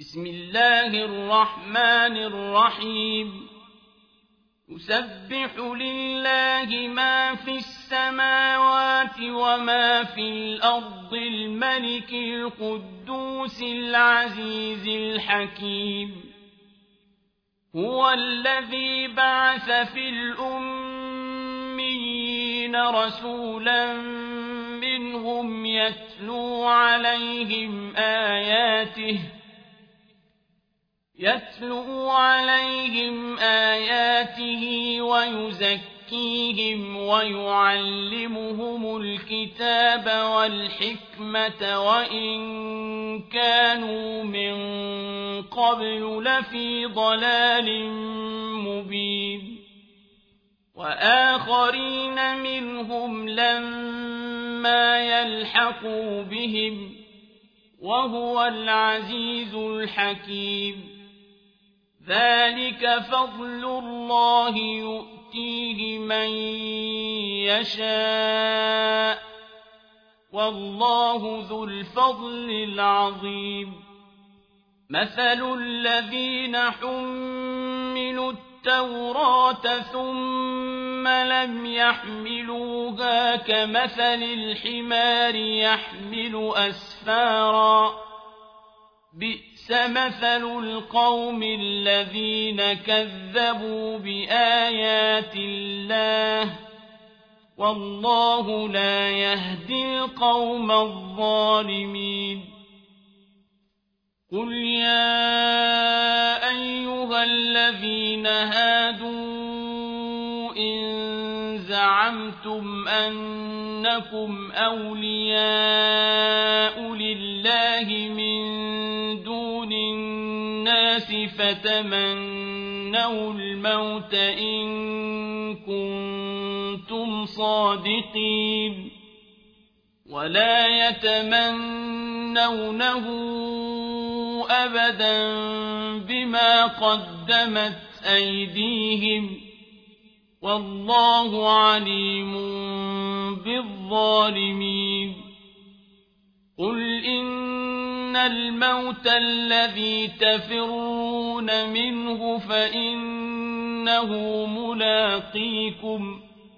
بسم الله الرحمن الرحيم يسبح لله ما في السماوات وما في الأرض الملك القدوس العزيز الحكيم هو الذي بعث في الأميين رسولا منهم يتلو عليهم آياته ويزكيهم ويعلمهم الكتاب والحكمة وإن كانوا من قبل لفي ضلال مبين وآخرين منهم لما يلحقوا بهم وهو العزيز الحكيم ذلك فضل الله يؤتيه من يشاء والله ذو الفضل العظيم مثل الذين حملوا التوراة ثم لم يحملوها كمثل الحمار يحمل أسفارا بئس مثل القوم الذين كذبوا بآيات الله والله لا يهدي القوم الظالمين قل يا أيها الذين هادوا إن زعمتم أنكم أولياء لله من دون الناس فتمنوا الموت إن كنتم صادقين ولا يتمنونه أبدا بما قدمت أيديهم والله عليم بالظالمين قل إن الموت الذي تفرون منه فإنه ملاقيكم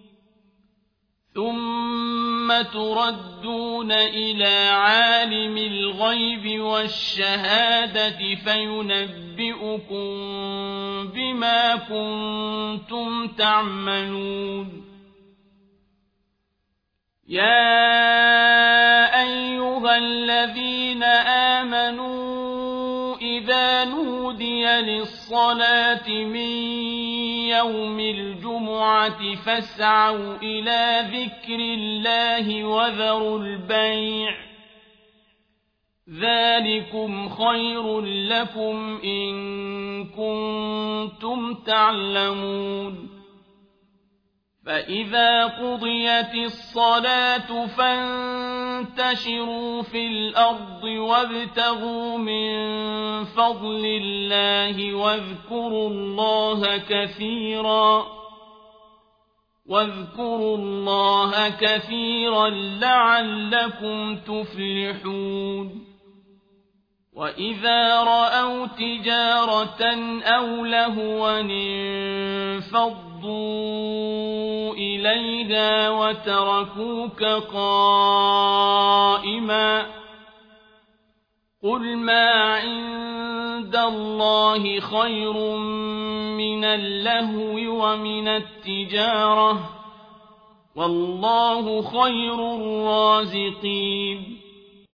ثم تردون إلى عالم الغيب والشهادة فينبئكم بما كنتم تعملون يا أيها الذين آمنوا إذا نودي للصلاة من يوم الجمعة فاسعوا إلى ذكر الله وذروا البيع ذلكم خير لكم إن كنتم تعلمون فإذا قضيت الصلاة فانتشروا في الأرض وابتغوا من فضل الله واذكروا الله كثيرا لعلكم تفلحون وإذا رأوا تجارة أو لهوا انفضوا إليها وتركوك قائما قل ما عند الله خير من اللهو ومن التجارة والله خير الرازقين